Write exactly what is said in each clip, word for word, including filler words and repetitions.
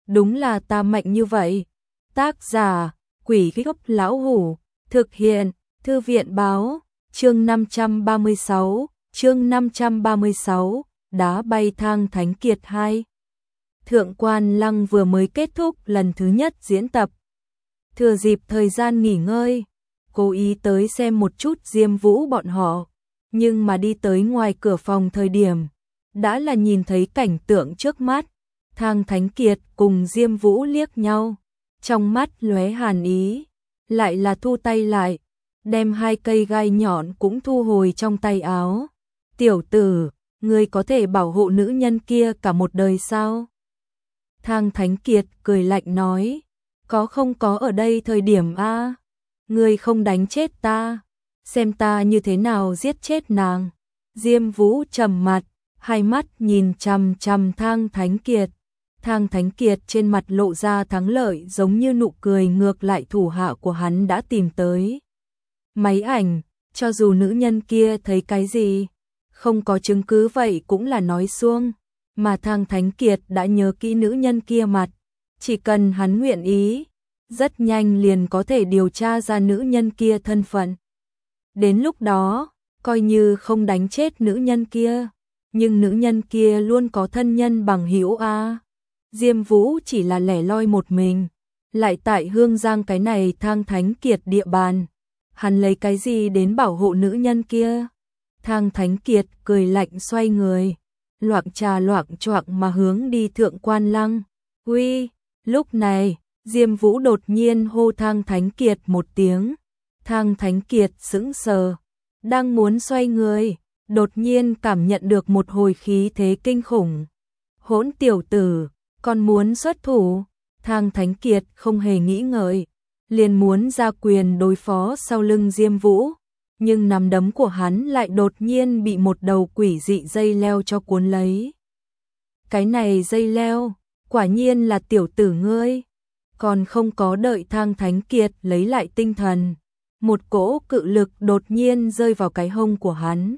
đúng là ta mạnh như vậy. Tác giả, Quỷ Gốc Lão Hủ, thực hiện, Thư viện báo, chương năm trăm ba mươi sáu, chương năm trăm ba mươi sáu, đá bay Thang Thánh Kiệt hai. Thượng Quan Lăng vừa mới kết thúc lần thứ nhất diễn tập. Thừa dịp thời gian nghỉ ngơi, cố ý tới xem một chút Diêm Vũ bọn họ, nhưng mà đi tới ngoài cửa phòng thời điểm, đã là nhìn thấy cảnh tượng trước mắt. Thang Thánh Kiệt cùng Diêm Vũ liếc nhau, trong mắt lóe hàn ý, lại là thu tay lại, đem hai cây gai nhọn cũng thu hồi trong tay áo. Tiểu tử, ngươi có thể bảo hộ nữ nhân kia cả một đời sao? Thang Thánh Kiệt cười lạnh nói, có không có ở đây thời điểm a, ngươi không đánh chết ta, xem ta như thế nào giết chết nàng. Diêm Vũ trầm mặt, hai mắt nhìn chằm chằm Thang Thánh Kiệt. Thang Thánh Kiệt trên mặt lộ ra thắng lợi giống như nụ cười, ngược lại thủ hạ của hắn đã tìm tới máy ảnh, cho dù nữ nhân kia thấy cái gì, không có chứng cứ vậy cũng là nói suông, mà Thang Thánh Kiệt đã nhớ kỹ nữ nhân kia mặt, chỉ cần hắn nguyện ý, rất nhanh liền có thể điều tra ra nữ nhân kia thân phận. Đến lúc đó, coi như không đánh chết nữ nhân kia, nhưng nữ nhân kia luôn có thân nhân bằng hữu a. Diêm Vũ chỉ là lẻ loi một mình, lại tại Hương Giang cái này Thang Thánh Kiệt địa bàn, hắn lấy cái gì đến bảo hộ nữ nhân kia? Thang Thánh Kiệt cười lạnh xoay người, loạng trà loạng choạng mà hướng đi Thượng Quan Lăng. Uy, lúc này, Diêm Vũ đột nhiên hô Thang Thánh Kiệt một tiếng. Thang Thánh Kiệt sững sờ, đang muốn xoay người, đột nhiên cảm nhận được một hồi khí thế kinh khủng. Hỗn tiểu tử, còn muốn xuất thủ? Thang Thánh Kiệt không hề nghĩ ngợi, liền muốn ra quyền đối phó sau lưng Diêm Vũ, nhưng nắm đấm của hắn lại đột nhiên bị một đầu quỷ dị dây leo cho cuốn lấy. Cái này dây leo, quả nhiên là tiểu tử ngươi. Còn không có đợi Thang Thánh Kiệt lấy lại tinh thần, một cỗ cự lực đột nhiên rơi vào cái hông của hắn.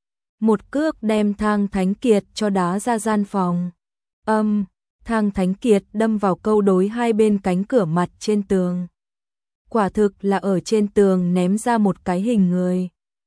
Một cước đem Thang Thánh Kiệt cho đá ra gian phòng. Âm, um, Thang Thánh Kiệt đâm vào câu đối hai bên cánh cửa mặt trên tường. Quả thực là ở trên tường ném ra một cái hình người.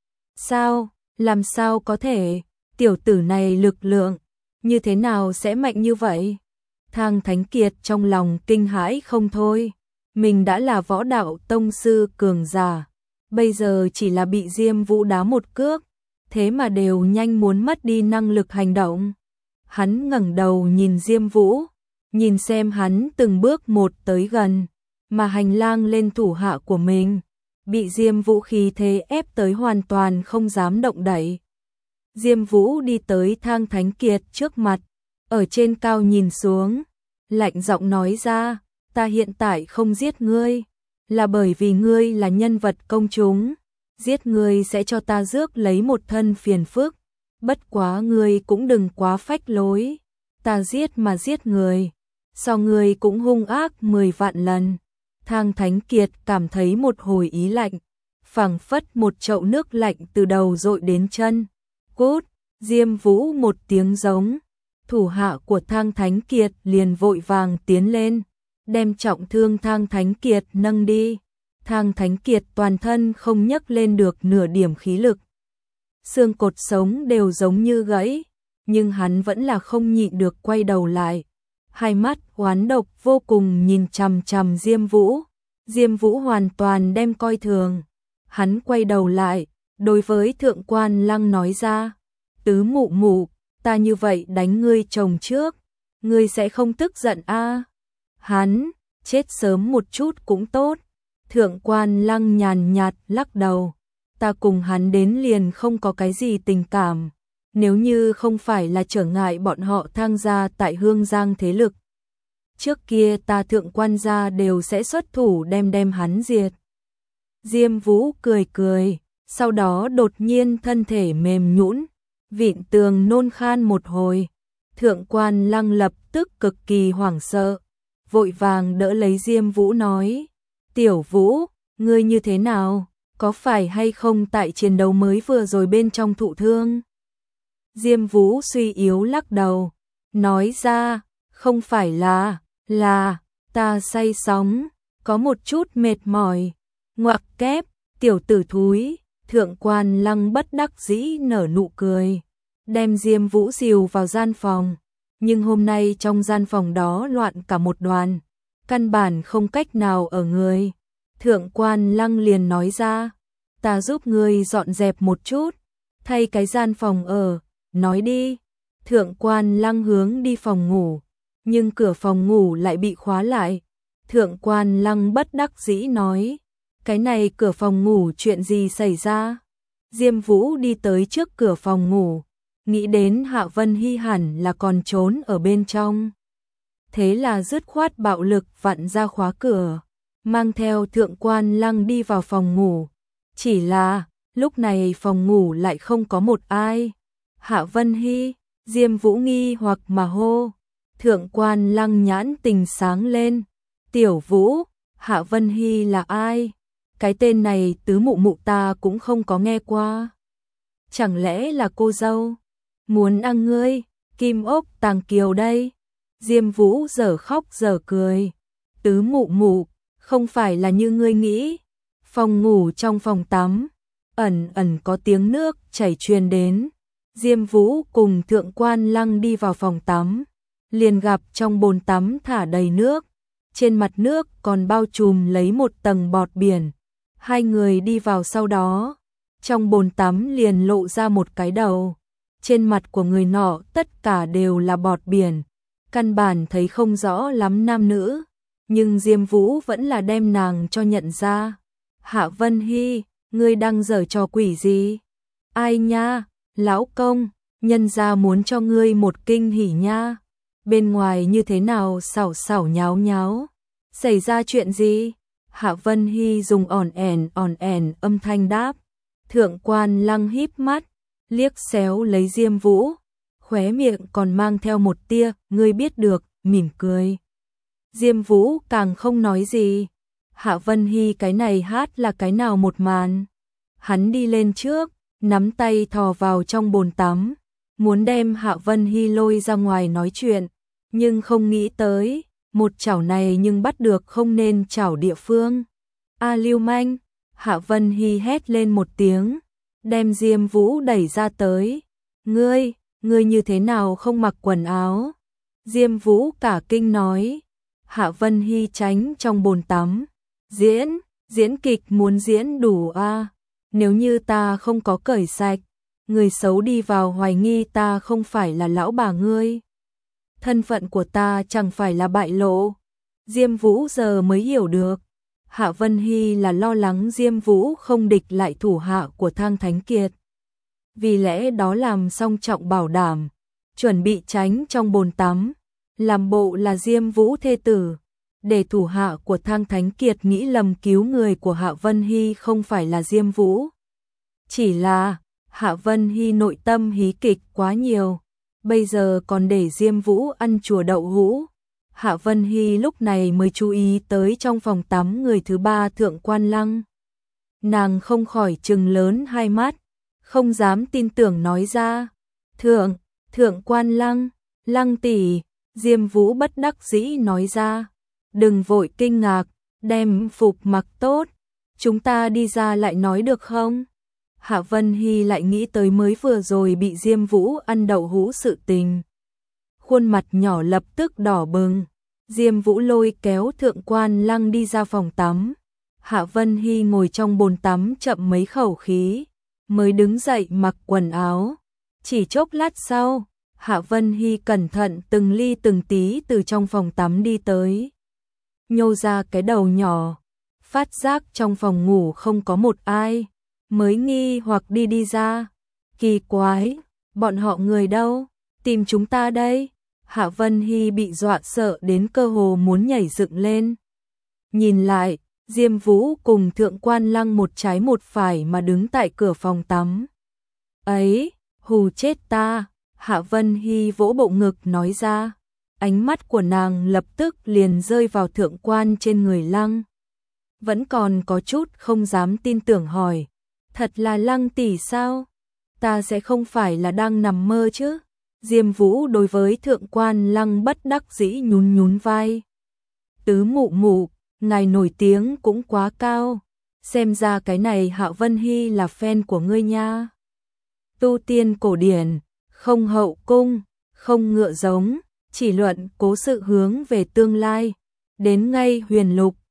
Sao, làm sao có thể, tiểu tử này lực lượng, như thế nào sẽ mạnh như vậy? Thang Thánh Kiệt trong lòng kinh hãi không thôi, mình đã là võ đạo tông sư cường giả, bây giờ chỉ là bị Diêm Vũ đá một cước, thế mà đều nhanh muốn mất đi năng lực hành động. Hắn ngẩng đầu nhìn Diêm Vũ, nhìn xem hắn từng bước một tới gần, mà hành lang lên thủ hạ của mình, bị Diêm Vũ khí thế ép tới hoàn toàn không dám động đậy. Diêm Vũ đi tới Thang Thánh Kiệt trước mặt, ở trên cao nhìn xuống, lạnh giọng nói ra, ta hiện tại không giết ngươi, là bởi vì ngươi là nhân vật công chúng, giết ngươi sẽ cho ta rước lấy một thân phiền phức, bất quá ngươi cũng đừng quá phách lối, ta giết mà giết người, so ngươi cũng hung ác mười vạn lần. Thang Thánh Kiệt cảm thấy một hồi ý lạnh, phảng phất một chậu nước lạnh từ đầu dội đến chân. Cút, Diêm Vũ một tiếng giống, thủ hạ của Thang Thánh Kiệt liền vội vàng tiến lên, đem trọng thương Thang Thánh Kiệt nâng đi. Thang Thánh Kiệt toàn thân không nhấc lên được nửa điểm khí lực, xương cột sống đều giống như gãy, nhưng hắn vẫn là không nhịn được quay đầu lại, hai mắt oán độc vô cùng nhìn chằm chằm Diêm Vũ. Diêm Vũ hoàn toàn đem coi thường, hắn quay đầu lại, đối với Thượng Quan Lăng nói ra, tứ mụ mụ, ta như vậy đánh ngươi chồng trước, ngươi sẽ không tức giận a? À? Hắn, chết sớm một chút cũng tốt. Thượng Quan Lăng nhàn nhạt lắc đầu, ta cùng hắn đến liền không có cái gì tình cảm, nếu như không phải là trở ngại bọn họ Thang gia tại Hương Giang thế lực, trước kia ta Thượng Quan gia đều sẽ xuất thủ đem đem hắn diệt. Diêm Vũ cười cười, sau đó đột nhiên thân thể mềm nhũn, vịn tường nôn khan một hồi. Thượng Quan Lăng lập tức cực kỳ hoảng sợ, vội vàng đỡ lấy Diêm Vũ nói, tiểu Vũ, ngươi như thế nào, có phải hay không tại chiến đấu mới vừa rồi bên trong thụ thương? Diêm Vũ suy yếu lắc đầu, nói ra, không phải là, Là, ta say sóng, có một chút mệt mỏi. Ngoặc kép, tiểu tử thúi, Thượng Quan Lăng bất đắc dĩ nở nụ cười, đem Diêm Vũ dìu vào gian phòng. Nhưng hôm nay trong gian phòng đó loạn cả một đoàn, căn bản không cách nào ở người. Thượng Quan Lăng liền nói ra, ta giúp ngươi dọn dẹp một chút, thay cái gian phòng ở, nói đi. Thượng Quan Lăng hướng đi phòng ngủ, nhưng cửa phòng ngủ lại bị khóa lại. Thượng Quan Lăng bất đắc dĩ nói, cái này cửa phòng ngủ chuyện gì xảy ra? Diêm Vũ đi tới trước cửa phòng ngủ, nghĩ đến Hạ Vân Hy hẳn là còn trốn ở bên trong. Thế là dứt khoát bạo lực vặn ra khóa cửa, mang theo Thượng Quan Lăng đi vào phòng ngủ. Chỉ là, lúc này phòng ngủ lại không có một ai. Hạ Vân Hy, Diêm Vũ nghi hoặc mà hô. Thượng Quan Lăng nhãn tình sáng lên. Tiểu Vũ, Hạ Vân Hy là ai? Cái tên này tứ mụ mụ ta cũng không có nghe qua. Chẳng lẽ là cô dâu? Muốn ăn ngươi, Kim Ốc Tàng Kiều đây. Diêm Vũ dở khóc dở cười. Tứ mụ mụ, không phải là như ngươi nghĩ. Phòng ngủ trong phòng tắm, ẩn ẩn có tiếng nước chảy truyền đến. Diêm Vũ cùng Thượng Quan Lăng đi vào phòng tắm, liền gặp trong bồn tắm thả đầy nước, trên mặt nước còn bao trùm lấy một tầng bọt biển. Hai người đi vào sau đó, trong bồn tắm liền lộ ra một cái đầu. Trên mặt của người nọ tất cả đều là bọt biển, căn bản thấy không rõ lắm nam nữ, nhưng Diêm Vũ vẫn là đem nàng cho nhận ra. Hạ Vân Hy, ngươi đang giở trò quỷ gì? Ai nha, lão công, nhân gia muốn cho ngươi một kinh hỉ nha. Bên ngoài như thế nào xảo xảo nháo nháo? Xảy ra chuyện gì? Hạ Vân Hy dùng ỏn ẻn ỏn ẻn âm thanh đáp. Thượng Quan Lăng híp mắt, liếc xéo lấy Diêm Vũ, khóe miệng còn mang theo một tia, ngươi biết được, mỉm cười. Diêm Vũ càng không nói gì. Hạ Vân Hy cái này hát là cái nào một màn. Hắn đi lên trước, nắm tay thò vào trong bồn tắm, muốn đem Hạ Vân Hy lôi ra ngoài nói chuyện, nhưng không nghĩ tới, một chảo này nhưng bắt được không nên chảo địa phương. A lưu manh, Hạ Vân Hy hét lên một tiếng, đem Diêm Vũ đẩy ra tới. Ngươi, ngươi như thế nào không mặc quần áo? Diêm Vũ cả kinh nói. Hạ Vân Hy tránh trong bồn tắm. Diễn, diễn kịch muốn diễn đủ a. Nếu như ta không có cởi sạch, người xấu đi vào hoài nghi ta không phải là lão bà ngươi. Thân phận của ta chẳng phải là bại lộ. Diêm Vũ giờ mới hiểu được. Hạ Vân Hy là lo lắng Diêm Vũ không địch lại thủ hạ của Thang Thánh Kiệt. Vì lẽ đó làm song trọng bảo đảm, chuẩn bị tránh trong bồn tắm, làm bộ là Diêm Vũ thê tử, để thủ hạ của Thang Thánh Kiệt nghĩ lầm cứu người của Hạ Vân Hy không phải là Diêm Vũ. Chỉ là, Hạ Vân Hy nội tâm hí kịch quá nhiều, bây giờ còn để Diêm Vũ ăn chùa đậu hũ. Hạ Vân Hy lúc này mới chú ý tới trong phòng tắm người thứ ba Thượng Quan Lăng. Nàng không khỏi trừng lớn hai mắt, không dám tin tưởng nói ra. Thượng, Thượng Quan Lăng, Lăng tỷ, Diêm Vũ bất đắc dĩ nói ra. Đừng vội kinh ngạc, đem phục mặc tốt, chúng ta đi ra lại nói được không? Hạ Vân Hy lại nghĩ tới mới vừa rồi bị Diêm Vũ ăn đậu hũ sự tình. Khuôn mặt nhỏ lập tức đỏ bừng. Diêm Vũ lôi kéo Thượng Quan Lăng đi ra phòng tắm. Hạ Vân Hy ngồi trong bồn tắm chậm mấy khẩu khí, mới đứng dậy mặc quần áo. Chỉ chốc lát sau, Hạ Vân Hy cẩn thận từng ly từng tí từ trong phòng tắm đi tới. Nhô ra cái đầu nhỏ, phát giác trong phòng ngủ không có một ai, mới nghi hoặc đi đi ra. Kỳ quái, bọn họ người đâu? Tìm chúng ta đây. Hạ Vân Hy bị dọa sợ đến cơ hồ muốn nhảy dựng lên. Nhìn lại, Diêm Vũ cùng Thượng Quan Lăng một trái một phải mà đứng tại cửa phòng tắm. Ấy, hù chết ta, Hạ Vân Hy vỗ bộ ngực nói ra. Ánh mắt của nàng lập tức liền rơi vào Thượng Quan trên người Lăng. Vẫn còn có chút không dám tin tưởng hỏi. Thật là Lăng tỷ sao? Ta sẽ không phải là đang nằm mơ chứ? Diêm Vũ đối với Thượng Quan Lăng bất đắc dĩ nhún nhún vai. Tứ mụ mụ, ngài nổi tiếng cũng quá cao. Xem ra cái này Hạo Vân Hy là fan của ngươi nha. Tu tiên cổ điển, không hậu cung, không ngựa giống, chỉ luận cố sự hướng về tương lai. Đến ngay huyền lục,